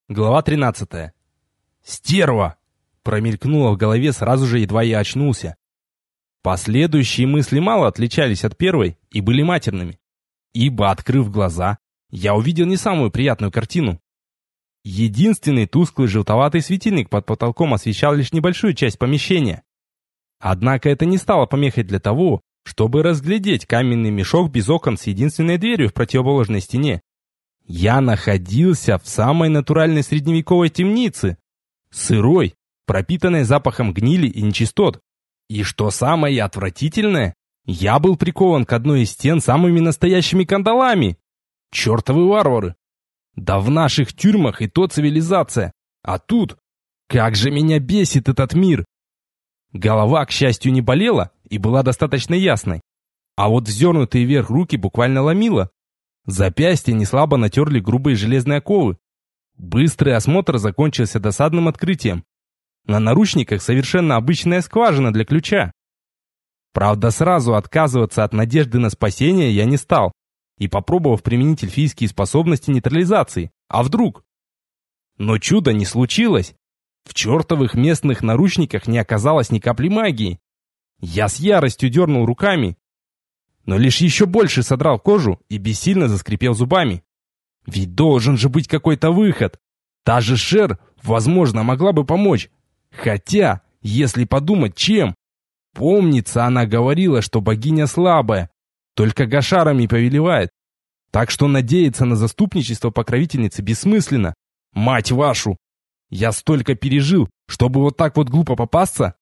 Глава 13. «Стерва!» промелькнуло в голове сразу же, едва я очнулся. Последующие мысли мало отличались от первой и были матерными. Ибо, открыв глаза, я увидел не самую приятную картину. Единственный тусклый желтоватый светильник под потолком освещал лишь небольшую часть помещения. Однако это не стало помехой для того, чтобы разглядеть каменный мешок без окон с единственной дверью в противоположной стене. Я находился в самой натуральной средневековой темнице, сырой, пропитанной запахом гнили и нечистот. И что самое отвратительное, я был прикован к одной из стен самыми настоящими кандалами. Чертовы варвары! Да в наших тюрьмах и то цивилизация. А тут, как же меня бесит этот мир! Голова, к счастью, не болела и была достаточно ясной. А вот вздернутые вверх руки буквально ломило. Запястья неслабо натерли грубые железные оковы. Быстрый осмотр закончился досадным открытием. На наручниках совершенно обычная скважина для ключа. Правда, сразу отказываться от надежды на спасение я не стал, и попробовав применить эльфийские способности нейтрализации. А вдруг? Но чудо не случилось. В чертовых местных наручниках не оказалось ни капли магии. Я с яростью дернул руками, но лишь еще больше содрал кожу и бессильно заскрипел зубами. Ведь должен же быть какой-то выход. Та же Шер, возможно, могла бы помочь. Хотя, если подумать, чем? Помнится, она говорила, что богиня слабая, только гашарами повелевает. Так что надеяться на заступничество покровительницы бессмысленно. Мать вашу! Я столько пережил, чтобы вот так вот глупо попасться.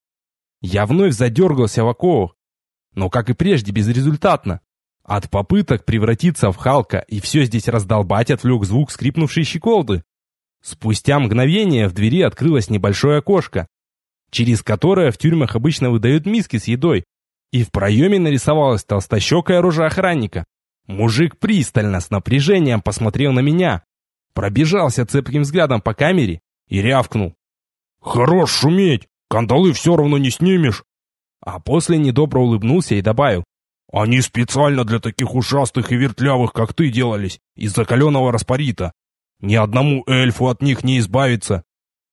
Я вновь задергался в оковах, но, как и прежде, безрезультатно. От попыток превратиться в Халка и все здесь раздолбать отвлек звук скрипнувшей щеколды. Спустя мгновение в двери открылось небольшое окошко, через которое в тюрьмах обычно выдают миски с едой, и в проеме нарисовалась толстощекая рожа охранника. Мужик пристально, с напряжением посмотрел на меня, пробежался цепким взглядом по камере и рявкнул: «Хорош шуметь, кандалы все равно не снимешь!» А после недобро улыбнулся и добавил: «Они специально для таких ушастых и вертлявых, как ты, делались, из закаленного распорита. Ни одному эльфу от них не избавиться».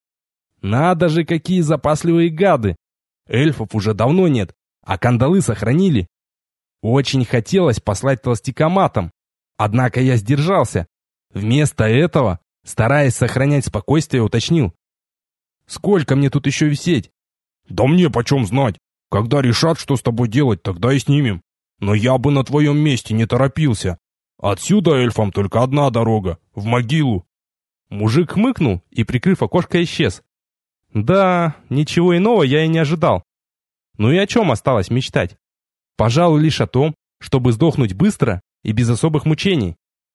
Надо же, какие запасливые гады! Эльфов уже давно нет, а кандалы сохранили. Очень хотелось послать толстяка матом, однако я сдержался. Вместо этого, стараясь сохранять спокойствие, уточнил: «Сколько мне тут еще висеть?» «Да мне почем знать? Когда решат, что с тобой делать, тогда и снимем. Но я бы на твоем месте не торопился. Отсюда эльфам только одна дорога — в могилу». Мужик хмыкнул и, прикрыв окошко, исчез. Да, ничего иного я и не ожидал. Ну и о чем осталось мечтать? Пожалуй, лишь о том, чтобы сдохнуть быстро и без особых мучений.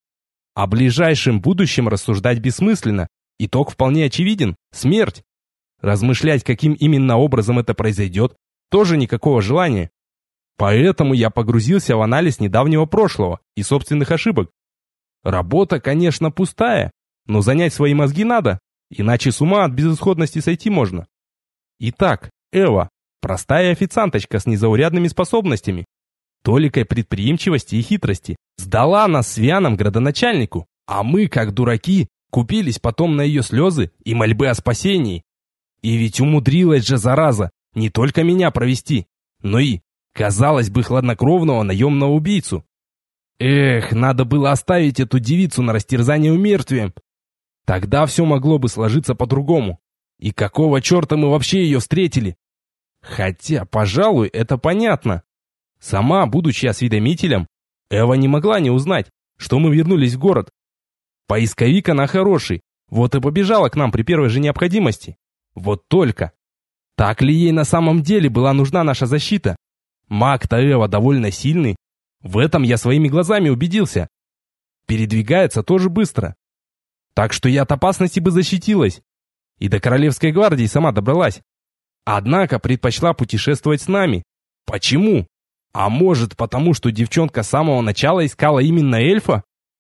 О ближайшем будущем рассуждать бессмысленно. Итог вполне очевиден — смерть. Размышлять, каким именно образом это произойдет, тоже никакого желания. Поэтому я погрузился в анализ недавнего прошлого и собственных ошибок. Работа, конечно, пустая, но занять свои мозги надо, иначе с ума от безысходности сойти можно. Итак, Эва, простая официанточка с незаурядными способностями, толикой предприимчивости и хитрости, сдала нас с Вианом градоначальнику, а мы, как дураки, купились потом на ее слезы и мольбы о спасении. И ведь умудрилась же, зараза, не только меня провести, но и, казалось бы, хладнокровного наемного убийцу. Эх, надо было оставить эту девицу на растерзание умертвием. Тогда все могло бы сложиться по-другому. И какого черта мы вообще ее встретили? Хотя, пожалуй, это понятно. Сама, будучи осведомителем, Эва не могла не узнать, что мы вернулись в город. Поисковик она хороший, вот и побежала к нам при первой же необходимости. Вот только, так ли ей на самом деле была нужна наша защита? Маг-то Эва довольно сильный, в этом я своими глазами убедился. Передвигается тоже быстро. Так что я от опасности бы защитилась. И до Королевской гвардии сама добралась. Однако предпочла путешествовать с нами. Почему? А может, потому что девчонка с самого начала искала именно эльфа?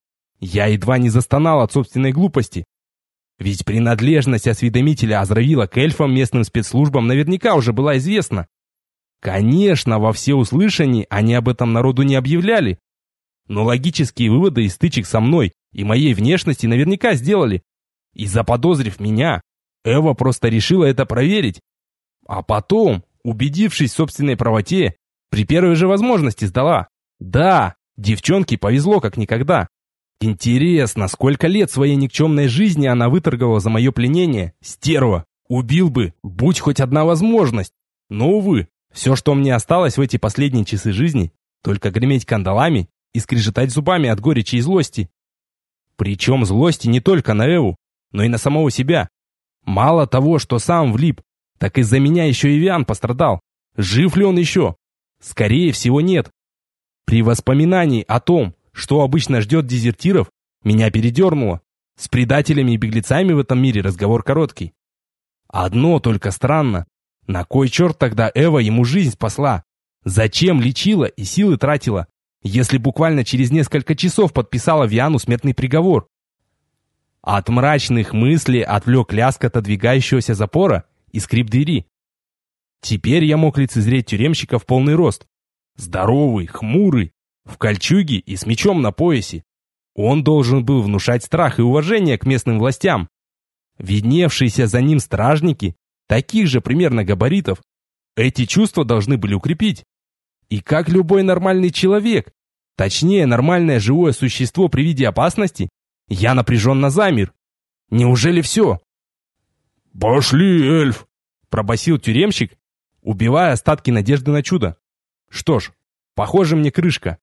Я едва не застонал от собственной глупости. Ведь принадлежность осведомителя Азравила к эльфам местным спецслужбам наверняка уже была известна. Конечно, во всеуслышании они об этом народу не объявляли. Но логические выводы из стычек со мной и моей внешности наверняка сделали. И заподозрив меня, Эва просто решила это проверить. А потом, убедившись в собственной правоте, при первой же возможности сдала. Да, девчонке повезло как никогда. Интересно, сколько лет своей никчемной жизни она выторговала за мое пленение? Стерва! Убил бы, будь хоть одна возможность. Но, увы, все, что мне осталось в эти последние часы жизни, только греметь кандалами и скрежетать зубами от горечи и злости. Причем злости не только на Эву, но и на самого себя. Мало того, что сам влип, так из-за меня еще и Виан пострадал. Жив ли он еще? Скорее всего, нет. При воспоминании о том, что обычно ждет дезертиров, меня передернуло. С предателями и беглецами в этом мире разговор короткий. Одно только странно. На кой черт тогда Эва ему жизнь спасла? Зачем лечила и силы тратила, если буквально через несколько часов подписала Виану смертный приговор? От мрачных мыслей отвлек лязг отодвигающегося запора и скрип двери. Теперь я мог лицезреть тюремщика в полный рост. Здоровый, хмурый, в кольчуге и с мечом на поясе. Он должен был внушать страх и уважение к местным властям. Видневшиеся за ним стражники, таких же примерно габаритов, эти чувства должны были укрепить. И как любой нормальный человек, точнее нормальное живое существо при виде опасности, я напряженно замер. Неужели все? «Пошли, эльф!» – пробасил тюремщик, убивая остатки надежды на чудо. Что ж, похоже, мне крышка.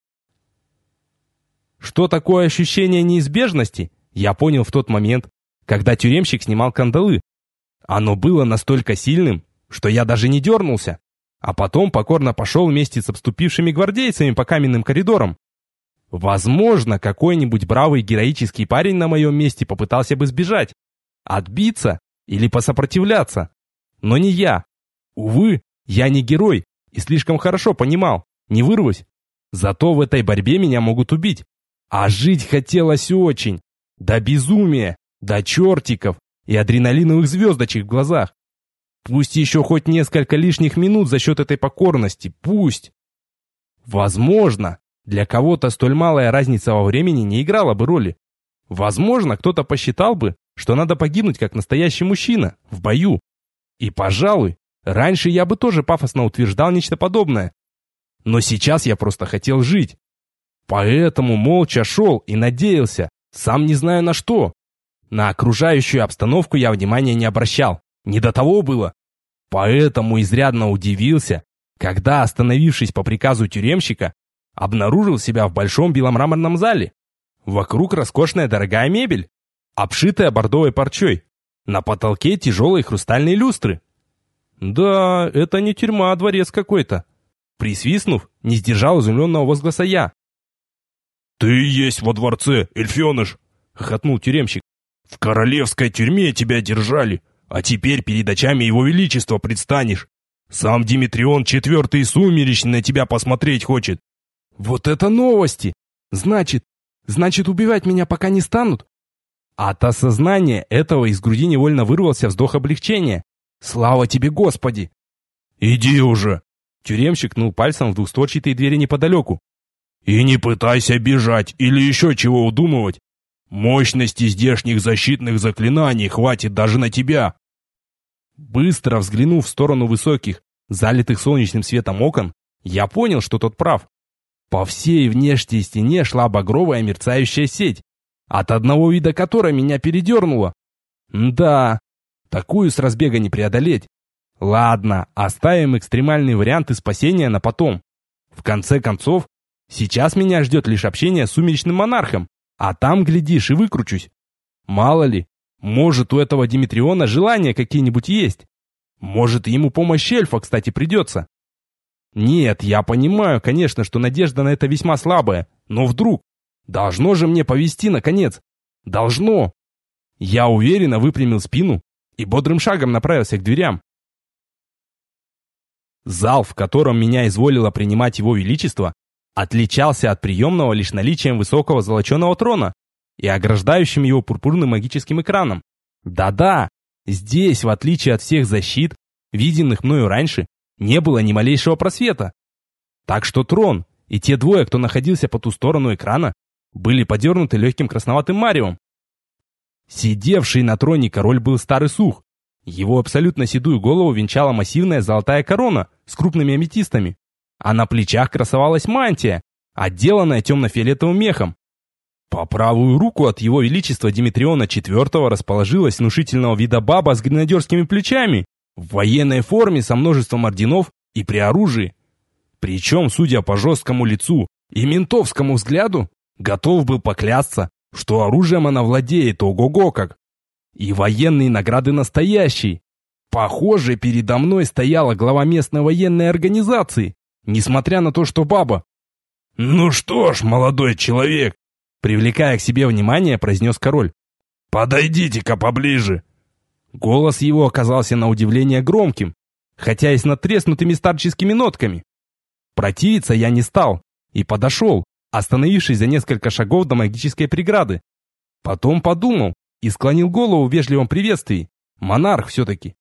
Что такое ощущение неизбежности, я понял в тот момент, когда тюремщик снимал кандалы. Оно было настолько сильным, что я даже не дернулся, а потом покорно пошел вместе с обступившими гвардейцами по каменным коридорам. Возможно, какой-нибудь бравый героический парень на моем месте попытался бы сбежать, отбиться или посопротивляться. Но не я. Увы, я не герой и слишком хорошо понимал, не вырвусь. Зато в этой борьбе меня могут убить. А жить хотелось очень. До безумия, до чертиков и адреналиновых звездочек в глазах. Пусть еще хоть несколько лишних минут за счет этой покорности, пусть. Возможно, для кого-то столь малая разница во времени не играла бы роли. Возможно, кто-то посчитал бы, что надо погибнуть как настоящий мужчина, в бою. И, пожалуй, раньше я бы тоже пафосно утверждал нечто подобное. Но сейчас я просто хотел жить. Поэтому молча шел и надеялся, сам не знаю на что. На окружающую обстановку я внимания не обращал, не до того было. Поэтому изрядно удивился, когда, остановившись по приказу тюремщика, обнаружил себя в большом беломраморном зале. Вокруг роскошная дорогая мебель, обшитая бордовой парчой. На потолке тяжелые хрустальные люстры. Да, это не тюрьма, а дворец какой-то. Присвистнув, не сдержал изумленного возгласа я. «Ты есть во дворце, эльфеныш!» — хохотнул тюремщик. «В королевской тюрьме тебя держали, а теперь перед очами его величества предстанешь. Сам Димитрион IV Сумеречный на тебя посмотреть хочет». «Вот это новости! Значит, убивать меня пока не станут?» От осознания этого из груди невольно вырвался вздох облегчения. «Слава тебе, Господи!» «Иди уже!» Тюремщик ткнул пальцем в двухстворчатые двери неподалеку. «И не пытайся бежать или еще чего удумывать. Мощности здешних защитных заклинаний хватит даже на тебя». Быстро взглянув в сторону высоких, залитых солнечным светом окон, я понял, что тот прав. По всей внешней стене шла багровая мерцающая сеть, от одного вида которой меня передернуло. Да, такую с разбега не преодолеть. Ладно, оставим экстремальные варианты спасения на потом. В конце концов, сейчас меня ждет лишь общение с сумеречным монархом, а там, глядишь, и выкручусь. Мало ли, может, у этого Димитриона желания какие-нибудь есть. Может, ему помощь эльфа, кстати, придется. Нет, я понимаю, конечно, что надежда на это весьма слабая, но вдруг? Должно же мне повезти, наконец. Должно. Я уверенно выпрямил спину и бодрым шагом направился к дверям. Зал, в котором меня изволило принимать его величество, отличался от приемного лишь наличием высокого золоченого трона и ограждающим его пурпурным магическим экраном. Да-да, здесь, в отличие от всех защит, виденных мною раньше, не было ни малейшего просвета. Так что трон и те двое, кто находился по ту сторону экрана, были подернуты легким красноватым маревом. Сидевший на троне король был стар и сух. Его абсолютно седую голову венчала массивная золотая корона с крупными аметистами, а на плечах красовалась мантия, отделанная темно-фиолетовым мехом. По правую руку от его величества Димитриона IV расположилась внушительного вида баба с гренадерскими плечами, в военной форме со множеством орденов и при оружии. Причем, судя по жесткому лицу и ментовскому взгляду, готов был поклясться, что оружием она владеет ого-го как. И военные награды настоящие. Похоже, передо мной стояла глава местной военной организации, несмотря на то, что баба. «Ну что ж, молодой человек», привлекая к себе внимание, произнес король. «Подойдите-ка поближе». Голос его оказался на удивление громким, хотя и с надтреснутыми старческими нотками. Противиться я не стал и подошел, остановившись за несколько шагов до магической преграды. Потом подумал и склонил голову в вежливом приветствии. Монарх все-таки.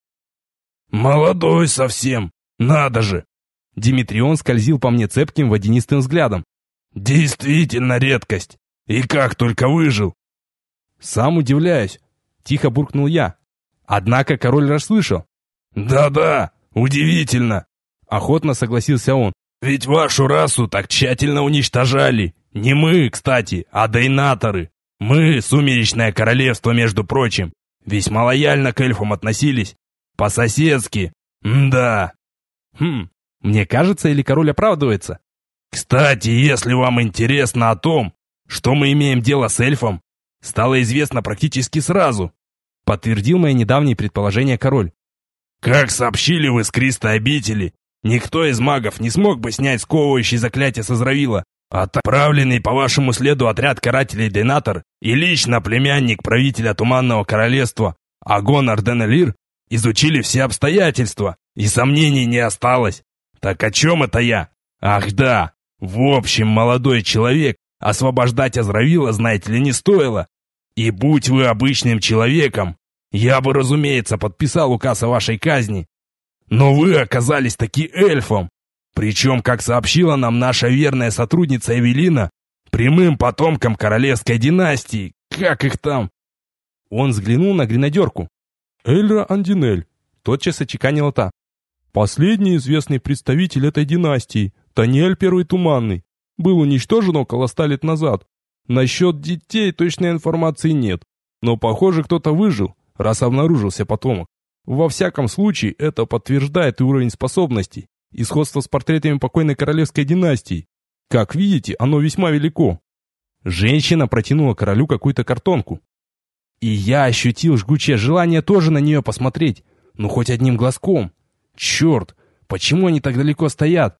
«Молодой совсем, надо же!» Димитрион скользил по мне цепким водянистым взглядом. «Действительно редкость! И как только выжил!» «Сам удивляюсь», — тихо буркнул я. Однако король расслышал. «Да-да, удивительно!» — охотно согласился он. «Ведь вашу расу так тщательно уничтожали. Не мы, кстати, а дейнаторы. Мы, Сумеречное Королевство, между прочим, весьма лояльно к эльфам относились. По-соседски. Да. Мне кажется, или король оправдывается? Кстати, если вам интересно о том, что мы имеем дело с эльфом, стало известно практически сразу», — подтвердил мои недавние предположения король. «Как сообщили в Искристой обители, никто из магов не смог бы снять сковывающее заклятие с Азравила. Отправленный по вашему следу отряд карателей Дейнатор и лично племянник правителя Туманного Королевства Агон Арденелир изучили все обстоятельства, и сомнений не осталось. Так о чем это я? Ах да, в общем, молодой человек, освобождать Азравила, знаете ли, не стоило. И будь вы обычным человеком, я бы, разумеется, подписал указ о вашей казни. Но вы оказались таки эльфом. Причем, как сообщила нам наша верная сотрудница Эвелина, прямым потомком королевской династии. Как их там?» Он взглянул на гренадерку. «Эльра Андинель», — тотчас очеканила та. «Последний известный представитель этой династии, Таниэль I Туманный, был уничтожен около 100 лет назад. Насчет детей точной информации нет, но, похоже, кто-то выжил, раз обнаружился потомок. Во всяком случае, это подтверждает и уровень способностей, и сходство с портретами покойной королевской династии. Как видите, оно весьма велико». Женщина протянула королю какую-то картонку. И я ощутил жгучее желание тоже на нее посмотреть, ну хоть одним глазком. Черт, почему они так далеко стоят?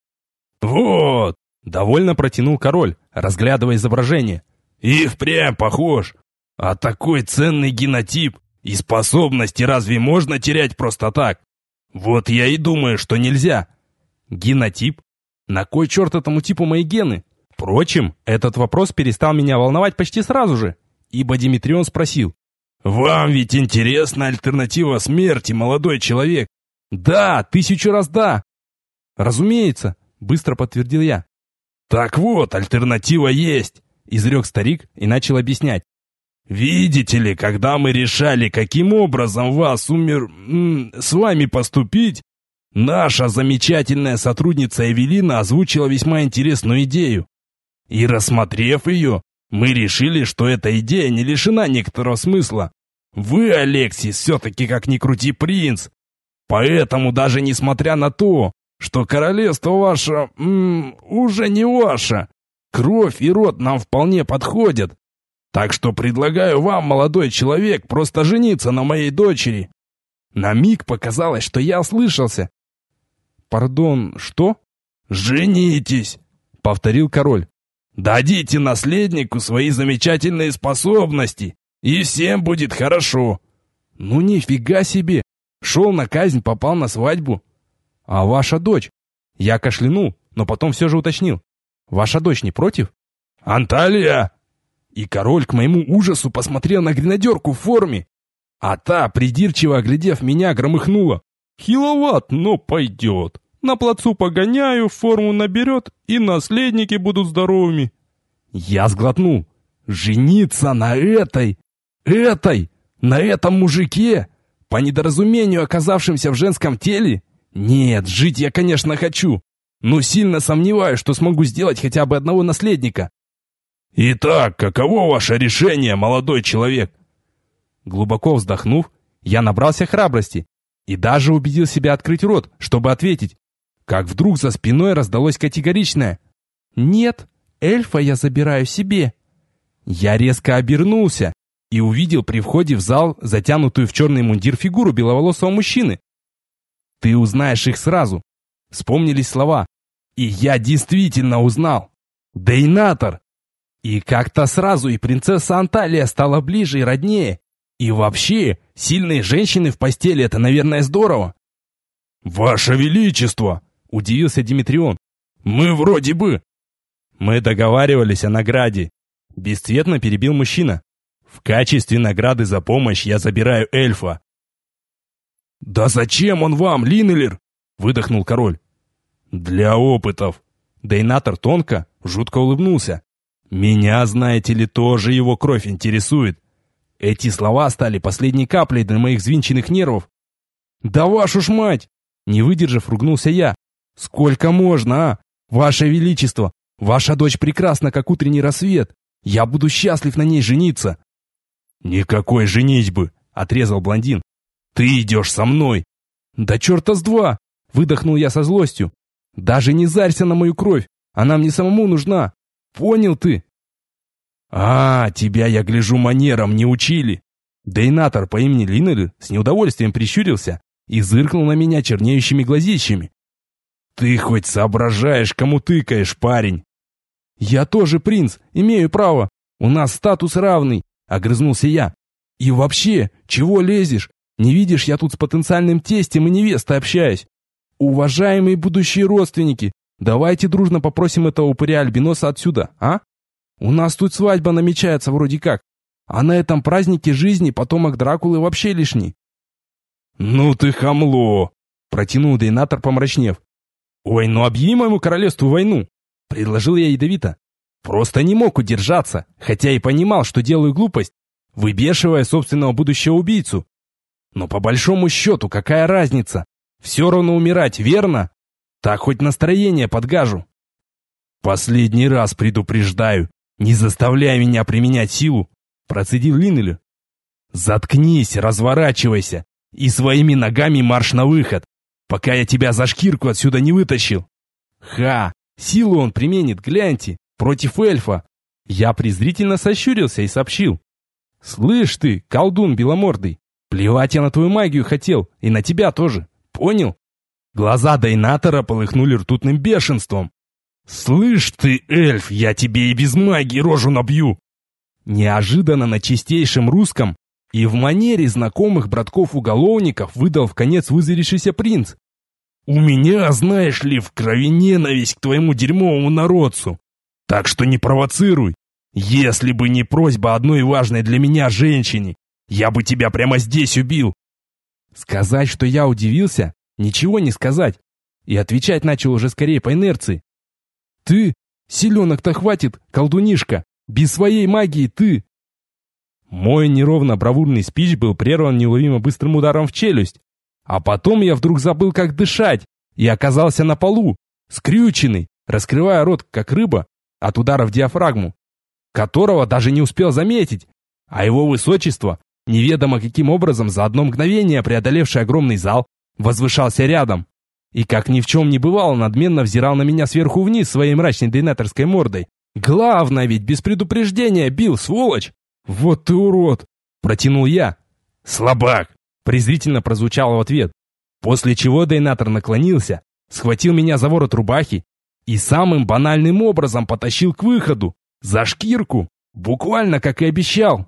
«Вот!» — довольно протянул король, разглядывая изображение. «И впрямь похож. А такой ценный генотип и способности разве можно терять просто так? Вот я и думаю, что нельзя». Генотип? На кой черт этому типу мои гены? Впрочем, этот вопрос перестал меня волновать почти сразу же, ибо Димитрион спросил. «Вам ведь интересна альтернатива смерти, молодой человек?» «Да, 1000 раз да!» «Разумеется», — быстро подтвердил я. «Так вот, альтернатива есть», — изрек старик и начал объяснять. «Видите ли, когда мы решали, каким образом с вами поступить, наша замечательная сотрудница Эвелина озвучила весьма интересную идею. И рассмотрев ее, мы решили, что эта идея не лишена некоторого смысла. Вы, Алексис, все-таки как ни крути принц. Поэтому даже несмотря на то, что королевство ваше уже не ваше, кровь и род нам вполне подходят. Так что предлагаю вам, молодой человек, просто жениться на моей дочери». На миг показалось, что я ослышался. «Пардон, что?» «Женитесь», — повторил король. «Дадите наследнику свои замечательные способности, и всем будет хорошо». «Ну нифига себе! Шел на казнь, попал на свадьбу. А ваша дочь?» Я кашлянул, но потом все же уточнил. «Ваша дочь не против?» «Анталия!» И король к моему ужасу посмотрел на гренадерку в форме. А та, придирчиво оглядев меня, громыхнула. «Хиловат, но пойдет. На плацу погоняю, форму наберет, и наследники будут здоровыми». Я сглотнул. «Жениться на этой! На этом мужике? По недоразумению, оказавшимся в женском теле? Нет, жить я, конечно, хочу, но сильно сомневаюсь, что смогу сделать хотя бы одного наследника. Итак, каково ваше решение, молодой человек? Глубоко вздохнув, я набрался храбрости и даже убедил себя открыть рот, чтобы ответить, как вдруг за спиной раздалось категоричное: «Нет, эльфа я забираю себе». Я резко обернулся и увидел при входе в зал затянутую в черный мундир фигуру беловолосого мужчины. «Ты узнаешь их сразу». Вспомнились слова. И я действительно узнал. Дейнатор. И как-то сразу и принцесса Анталия стала ближе и роднее. И вообще, сильные женщины в постели — это, наверное, здорово. «Ваше Величество!» — удивился Димитрион. «Мы вроде бы...» «Мы договаривались о награде», — бесцветно перебил мужчина. «В качестве награды за помощь я забираю эльфа». «Да зачем он вам, Линнелер?» — выдохнул король. «Для опытов». Дейнатор тонко, жутко улыбнулся. «Меня, знаете ли, тоже его кровь интересует». Эти слова стали последней каплей для моих взвинченных нервов. «Да вашу ж мать!» Не выдержав, ругнулся я. «Сколько можно, а? Ваше Величество, ваша дочь прекрасна, как утренний рассвет. Я буду счастлив на ней жениться». «Никакой женитьбы!» — отрезал блондин. «Ты идешь со мной!» «Да черта с два!» — выдохнул я со злостью. «Даже не зарься на мою кровь, она мне самому нужна. Понял ты?» «А, тебя, я гляжу, манерам не учили!» Дейнатор по имени Линнелер с неудовольствием прищурился и зыркнул на меня чернеющими глазищами. «Ты хоть соображаешь, кому тыкаешь, парень?» «Я тоже принц, имею право. У нас статус равный», — огрызнулся я. «И вообще, чего лезешь? Не видишь, я тут с потенциальным тестем и невестой общаюсь. Уважаемые будущие родственники, давайте дружно попросим этого упыря-альбиноса отсюда, а? У нас тут свадьба намечается вроде как, а на этом празднике жизни потомок Дракулы вообще лишний». «Ну ты хамло!» — протянул Дейнатор, помрачнев. «Ой, ну объяви моему королевству войну!» — предложил я ядовито. Просто не мог удержаться, хотя и понимал, что делаю глупость, выбешивая собственного будущего убийцу. Но по большому счету, какая разница? Все равно умирать, верно? Так хоть настроение подгажу. «Последний раз предупреждаю, не заставляй меня применять силу», — процедил Линнелер. «Заткнись, разворачивайся и своими ногами марш на выход, пока я тебя за шкирку отсюда не вытащил». Ха, силу он применит, гляньте, против эльфа. Я презрительно сощурился и сообщил. «Слышь ты, колдун беломордый, плевать я на твою магию хотел, и на тебя тоже, понял?» Глаза Дейнатора полыхнули ртутным бешенством. «Слышь ты, эльф, я тебе и без магии рожу набью!» Неожиданно на чистейшем русском и в манере знакомых братков-уголовников выдал вконец вызверившийся принц. «У меня, знаешь ли, в крови ненависть к твоему дерьмовому народцу. Так что не провоцируй. Если бы не просьба одной важной для меня женщине, я бы тебя прямо здесь убил». Сказать, что я удивился, ничего не сказать. И отвечать начал уже скорее по инерции. «Ты? Селенок-то хватит, колдунишка! Без своей магии ты!» Мой неровно бравурный спич был прерван неуловимо быстрым ударом в челюсть. А потом я вдруг забыл, как дышать, и оказался на полу, скрюченный, раскрывая рот, как рыба, от удара в диафрагму, которого даже не успел заметить, а его высочество, неведомо каким образом за одно мгновение преодолевший огромный зал, возвышался рядом, и как ни в чем не бывало, надменно взирал на меня сверху вниз своей мрачной дейнаторской мордой. Главное, ведь без предупреждения бил, сволочь! «Вот ты урод!» – протянул я. «Слабак!» – презрительно прозвучало в ответ, после чего Дейнатор наклонился, схватил меня за ворот рубахи и самым банальным образом потащил к выходу, за шкирку, буквально как и обещал.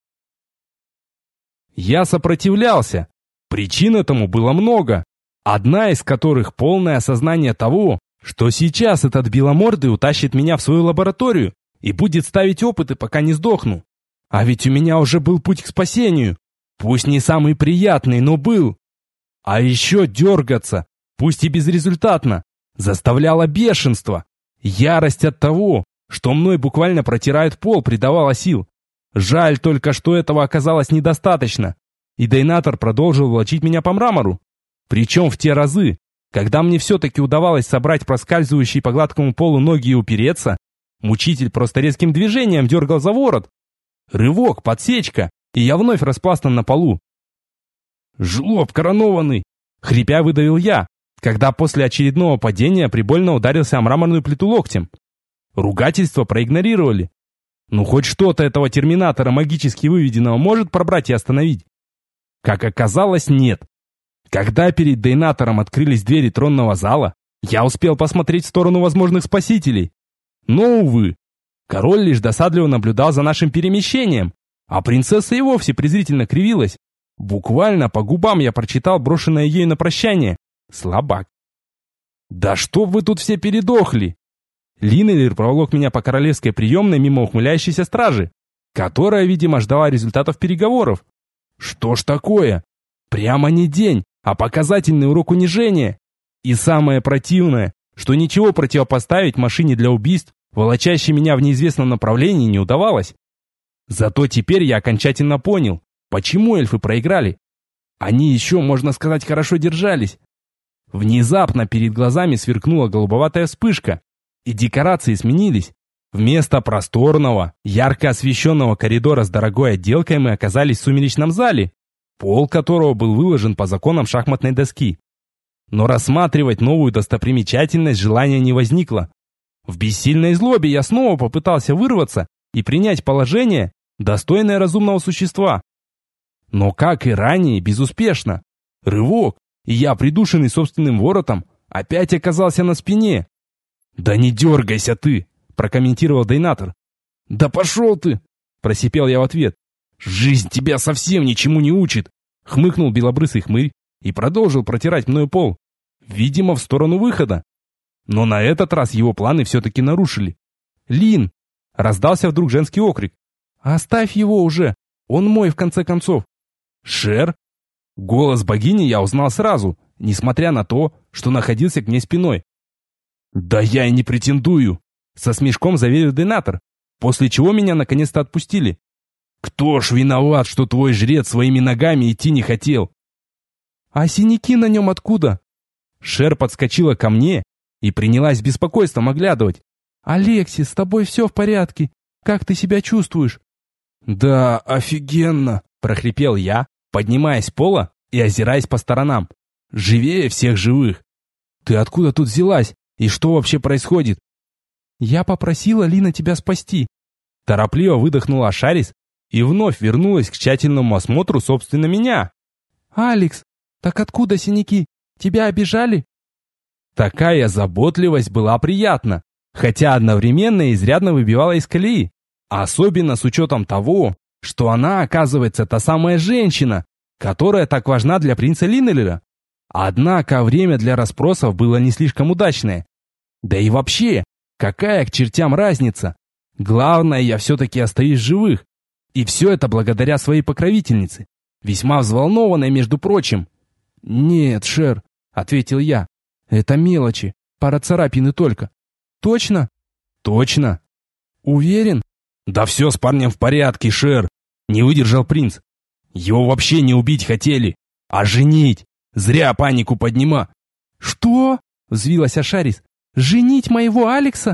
Я сопротивлялся. Причин этому было много, одна из которых полное осознание того, что сейчас этот беломордый утащит меня в свою лабораторию и будет ставить опыты, пока не сдохну. А ведь у меня уже был путь к спасению, пусть не самый приятный, но был. А еще дергаться, пусть и безрезультатно, заставляло бешенство. Ярость от того, что мной буквально протирают пол, придавала сил. Жаль только, что этого оказалось недостаточно, и Дейнатор продолжил волочить меня по мрамору. Причем в те разы, когда мне все-таки удавалось собрать проскальзывающие по гладкому полу ноги и упереться, мучитель просто резким движением дергал за ворот. Рывок, подсечка, и я вновь распластан на полу. «Жлоб коронованный!» — хрипя выдавил я, когда после очередного падения прибольно ударился о мраморную плиту локтем. Ругательства проигнорировали. Ну хоть что-то этого терминатора магически выведенного может пробрать и остановить? Как оказалось, нет. Когда перед Дейнатором открылись двери тронного зала, я успел посмотреть в сторону возможных спасителей. Но, увы, король лишь досадливо наблюдал за нашим перемещением, а принцесса и вовсе презрительно кривилась. Буквально по губам я прочитал брошенное ею на прощание. Слабак. «Да что вы тут все передохли?» Линнелер проволок меня по королевской приемной мимо ухмыляющейся стражи, которая, видимо, ждала результатов переговоров. Что ж такое? Прямо не день, а показательный урок унижения. И самое противное, что ничего противопоставить машине для убийств, волочащей меня в неизвестном направлении, не удавалось. Зато теперь я окончательно понял, почему эльфы проиграли. Они еще, можно сказать, хорошо держались. Внезапно перед глазами сверкнула голубоватая вспышка, и декорации сменились. Вместо просторного, ярко освещенного коридора с дорогой отделкой мы оказались в сумеречном зале, пол которого был выложен по законам шахматной доски. Но рассматривать новую достопримечательность желания не возникло. В бессильной злобе я снова попытался вырваться и принять положение, достойное разумного существа. Но, как и ранее, безуспешно. Рывок, и я, придушенный собственным воротом, опять оказался на спине. «Да не дергайся ты!» — прокомментировал Дейнатор. «Да пошел ты!» — просипел я в ответ. «Жизнь тебя совсем ничему не учит!» — хмыкнул белобрысый хмырь и продолжил протирать мною пол, видимо, в сторону выхода. Но на этот раз его планы все-таки нарушили. «Лин!» — раздался вдруг женский окрик. «Оставь его уже! Он мой, в конце концов!» «Шер?» Голос богини я узнал сразу, несмотря на то, что находился к ней спиной. «Да я и не претендую!» — со смешком заверил Дейнатор, после чего меня наконец-то отпустили. «Кто ж виноват, что твой жрец своими ногами идти не хотел?» «А синяки на нем откуда?» Шер подскочила ко мне и принялась с беспокойством оглядывать. «Алексис, с тобой все в порядке? Как ты себя чувствуешь?» «Да, офигенно!» — прохрипел я, поднимаясь с пола и озираясь по сторонам. «Живее всех живых!» «Ты откуда тут взялась? И что вообще происходит?» «Я попросила Лина тебя спасти». Торопливо выдохнула Ашарис и вновь вернулась к тщательному осмотру, собственно, меня. «Алекс, так откуда синяки? Тебя обижали?» Такая заботливость была приятна, хотя одновременно изрядно выбивала из колеи. Особенно с учетом того, что она, оказывается, та самая женщина, которая так важна для принца Линнелера. Однако время для расспросов было не слишком удачное. Да и вообще, какая к чертям разница? Главное, я все-таки остаюсь живых. И все это благодаря своей покровительнице, весьма взволнованной, между прочим. «Нет, Шер», — ответил я, — «это мелочи, пара царапин и только». «Точно?» «Точно». «Уверен?» «Да все с парнем в порядке, Шер», — не выдержал принц. «Его вообще не убить хотели, а женить. Зря панику поднима». «Что?» — взвилась Ашарис. «Женить моего Алекса?»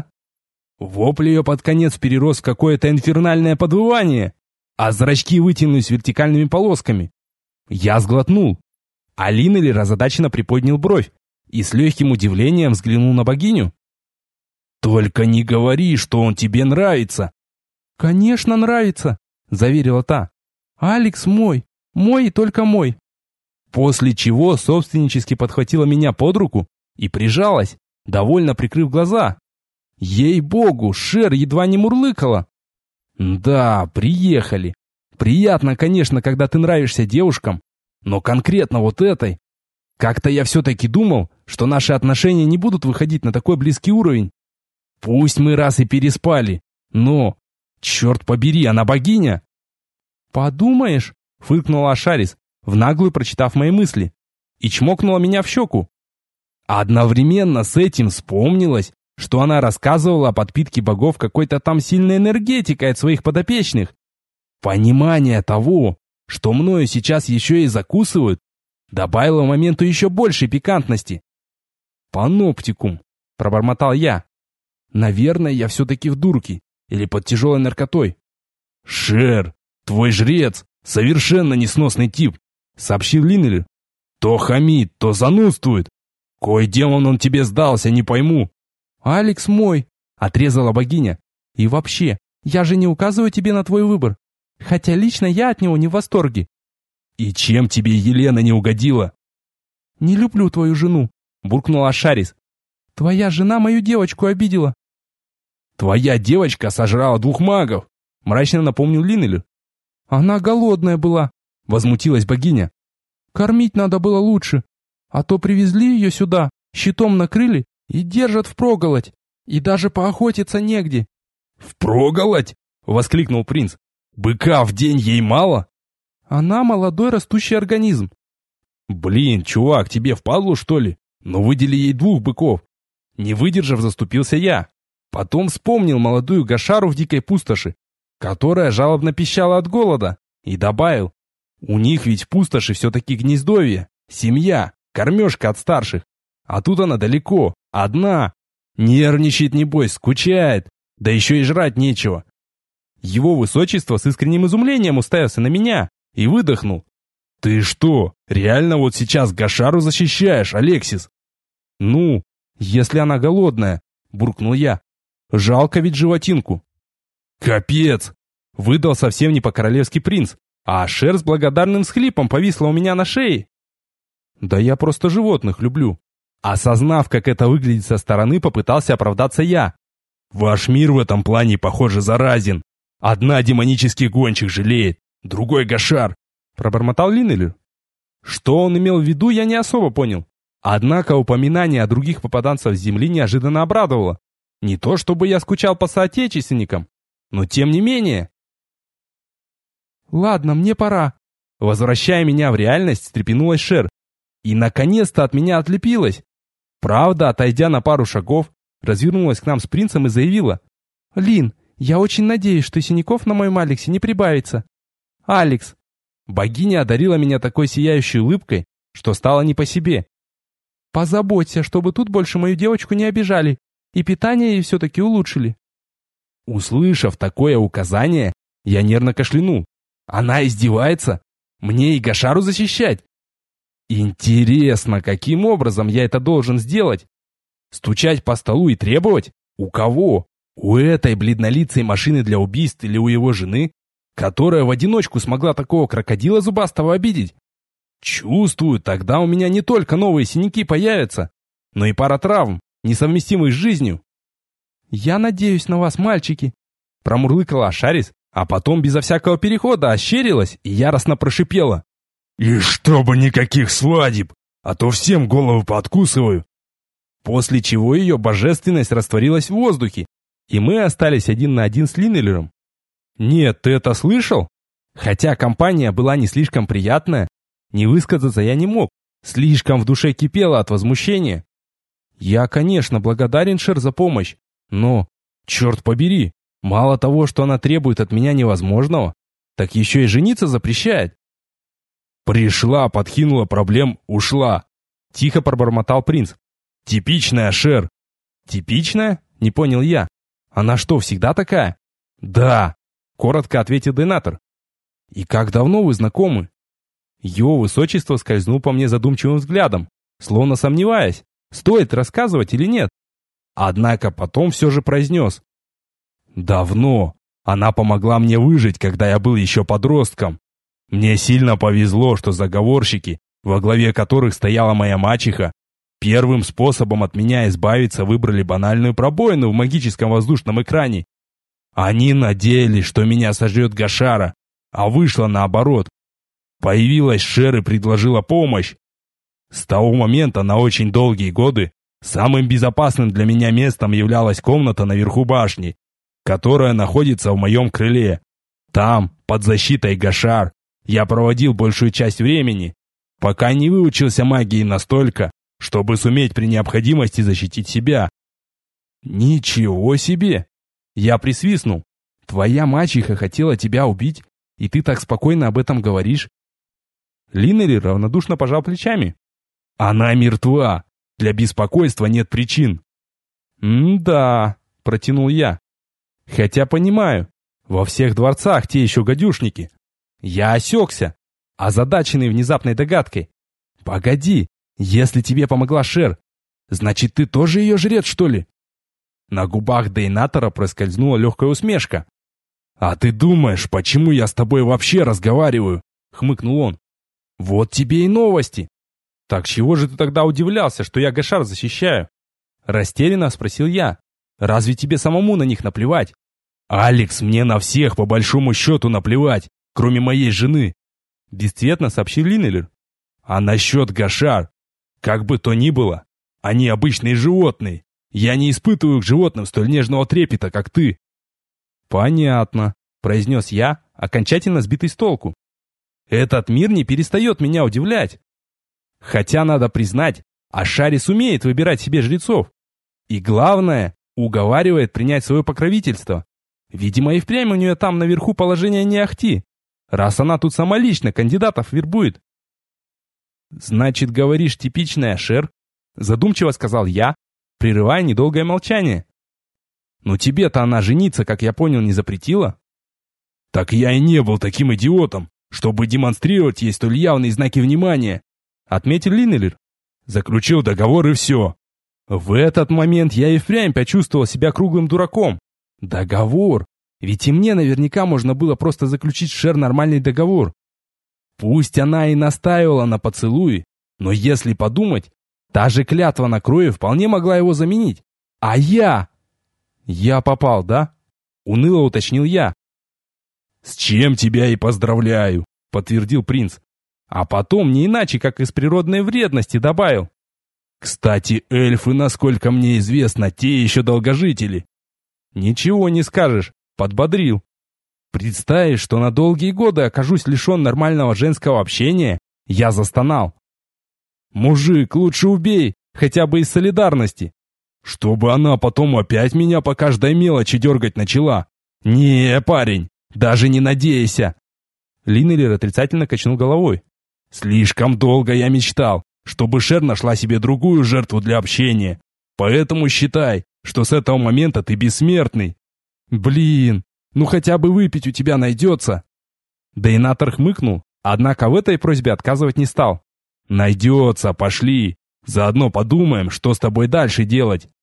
Вопль ее под конец перерос в какое-то инфернальное подвывание, а зрачки вытянулись вертикальными полосками. Я сглотнул. А Линнелер озадаченно приподнял бровь и с легким удивлением взглянул на богиню. «Только не говори, что он тебе нравится!» «Конечно нравится!» — заверила та. «Алекс мой, мой и только мой!» После чего собственнически подхватила меня под руку и прижалась, довольно прикрыв глаза. Ей-богу, Шер едва не мурлыкала. «Да, приехали. Приятно, конечно, когда ты нравишься девушкам, но конкретно вот этой. Как-то я все-таки думал, что наши отношения не будут выходить на такой близкий уровень. Пусть мы раз и переспали, но, черт побери, она богиня!» «Подумаешь», — фыркнула Ашарис, в наглую прочитав мои мысли, и чмокнула меня в щеку. Одновременно с этим вспомнилось, что она рассказывала о подпитке богов какой-то там сильной энергетикой от своих подопечных. Понимание того, что мною сейчас еще и закусывают, добавило моменту еще большей пикантности. «Паноптикум», — пробормотал я. «Наверное, я все-таки в дурке или под тяжелой наркотой». «Шер, твой жрец, совершенно несносный тип», — сообщил Линнель. «То хамит, то занудствует. Кой демон он тебе сдался, не пойму». «Алекс мой», — отрезала богиня. «И вообще, я же не указываю тебе на твой выбор. Хотя лично я от него не в восторге». «И чем тебе Елена не угодила?» «Не люблю твою жену», — буркнула Шарис. «Твоя жена мою девочку обидела». «Твоя девочка сожрала 2 магов», — мрачно напомнил Линнель. «Она голодная была», — возмутилась богиня. «Кормить надо было лучше. А то привезли ее сюда, щитом накрыли и держат впроголодь. И даже поохотиться негде». «Впроголодь?» — воскликнул принц. «Быка в день ей мало?» «Она молодой растущий организм». «Блин, чувак, тебе впадлу, что ли? Ну выдели ей 2 быков». Не выдержав, заступился я. Потом вспомнил молодую Гашару в дикой пустоши, которая жалобно пищала от голода, и добавил: «У них ведь в пустоши все-таки гнездовье, семья, кормежка от старших. А тут она далеко, одна. Нервничает, небось, скучает, да еще и жрать нечего». Его высочество с искренним изумлением уставился на меня и выдохнул: «Ты что, реально вот сейчас Гашару защищаешь, Алексис?» «Ну, если она голодная», — буркнул я. «Жалко ведь животинку». «Капец!» — выдал совсем не по-королевски принц, а Шер с благодарным схлипом повисла у меня на шее. «Да я просто животных люблю». Осознав, как это выглядит со стороны, попытался оправдаться я. «Ваш мир в этом плане, похоже, заразен. Одна демонический гонщик жалеет, другой Гашар», — пробормотал Линнель. Что он имел в виду, я не особо понял. Однако упоминание о других попаданцах с земли неожиданно обрадовало. Не то чтобы я скучал по соотечественникам, но тем не менее. «Ладно, мне пора». Возвращая меня в реальность, встрепенулась Шер. И наконец-то от меня отлепилась. Правда, отойдя на пару шагов, развернулась к нам с принцем и заявила: «Лин, я очень надеюсь, что синяков на моем Алексе не прибавится». «Алекс». Богиня одарила меня такой сияющей улыбкой, что стало не по себе. «Позаботься, чтобы тут больше мою девочку не обижали, и питание ей все-таки улучшили». Услышав такое указание, я нервно кашлянул. Она издевается? Мне и Гашару защищать? Интересно, каким образом я это должен сделать? Стучать по столу и требовать? У кого? У этой бледнолицей машины для убийств или у его жены, которая в одиночку смогла такого крокодила зубастого обидеть? Чувствую, тогда у меня не только новые синяки появятся, но и пара травм, несовместимых с жизнью. «Я надеюсь на вас, мальчики», — промурлыкала Шарис, а потом безо всякого перехода ощерилась и яростно прошипела: «И чтобы никаких свадеб, а то всем голову пооткусываю». После чего ее божественность растворилась в воздухе, и мы остались 1 на 1 с Линнелером. Нет, ты это слышал? Хотя компания была не слишком приятная, не высказаться я не мог, слишком в душе кипело от возмущения. Я, конечно, благодарен Шер за помощь, но, черт побери, мало того, что она требует от меня невозможного, так еще и жениться запрещает. «Пришла, подкинула проблем, ушла», — тихо пробормотал принц. «Типичная Шер». «Типичная?» — не понял я. «Она что, всегда такая?» «Да», — коротко ответил Денатор. «И как давно вы знакомы?» Его высочество скользнул по мне задумчивым взглядом, словно сомневаясь, стоит рассказывать или нет. Однако потом все же произнес: «Давно. Она помогла мне выжить, когда я был еще подростком. Мне сильно повезло, что заговорщики, во главе которых стояла моя мачеха, первым способом от меня избавиться выбрали банальную пробоину в магическом воздушном экране. Они надеялись, что меня сожрет Гашара, а вышло наоборот. Появилась Шер и предложила помощь. С того момента на очень долгие годы самым безопасным для меня местом являлась комната наверху башни, которая находится в моем крыле. Там, под защитой Гашар, я проводил большую часть времени, пока не выучился магии настолько, чтобы суметь при необходимости защитить себя». «Ничего себе!» Я присвистнул. «Твоя мачеха хотела тебя убить, И ты так спокойно об этом говоришь?» Линнелер равнодушно пожал плечами. «Она мертва. Для беспокойства нет причин». «Да», — протянул я. «Хотя понимаю, во всех дворцах те еще гадюшники». Я осекся, озадаченный внезапной догадкой. «Погоди, если тебе помогла Шер, значит, ты тоже ее жрец, что ли?» На губах Дейнатора проскользнула легкая усмешка. «А ты думаешь, почему я с тобой вообще разговариваю?» — хмыкнул он. «Вот тебе и новости!» «Так чего же ты тогда удивлялся, что я Гашар защищаю?» Растерянно спросил я. «Разве тебе самому на них наплевать?» «Алекс, мне на всех по большому счету наплевать, кроме моей жены», — бесцветно сообщил Линнелер. «А насчет Гашар, как бы то ни было, они обычные животные. Я не испытываю к животным столь нежного трепета, как ты». «Понятно», — произнес я, окончательно сбитый с толку. «Этот мир не перестает меня удивлять. Хотя, надо признать, Ашари сумеет выбирать себе жрецов. И главное, уговаривает принять свое покровительство. Видимо, и впрямь у нее там наверху положение не ахти, раз она тут самолично кандидатов вербует». «Значит, говоришь, типичная Ашер?» Задумчиво сказал я, прерывая недолгое молчание. «Но тебе-то она жениться, как я понял, не запретила?» «Так я и не был таким идиотом, чтобы демонстрировать ей столь явные знаки внимания», — отметил Линнелер. «Заключил договор и все». В этот момент я и впрямь почувствовал себя круглым дураком. Договор? Ведь и мне наверняка можно было просто заключить с Шер нормальный договор. Пусть она и настаивала на поцелуе, но если подумать, та же клятва на крови вполне могла его заменить. А я... «Я попал, да?» — уныло уточнил я. «С чем тебя и поздравляю», — подтвердил принц. А потом не иначе, как из природной вредности добавил. «Кстати, эльфы, насколько мне известно, те еще долгожители». «Ничего не скажешь», — подбодрил. «Представив, что на долгие годы окажусь лишен нормального женского общения, я застонал. Мужик, лучше убей, хотя бы из солидарности». «Чтобы она потом опять меня по каждой мелочи дергать начала. Не, парень, даже не надейся». Линнелер отрицательно качнул головой. «Слишком долго я мечтал, чтобы Шер нашла себе другую жертву для общения. Поэтому считай, что с этого момента ты бессмертный». «Блин, ну хотя бы выпить у тебя найдется». Дейнатор хмыкнул, однако в этой просьбе отказывать не стал. «Найдется, пошли. Заодно подумаем, что с тобой дальше делать».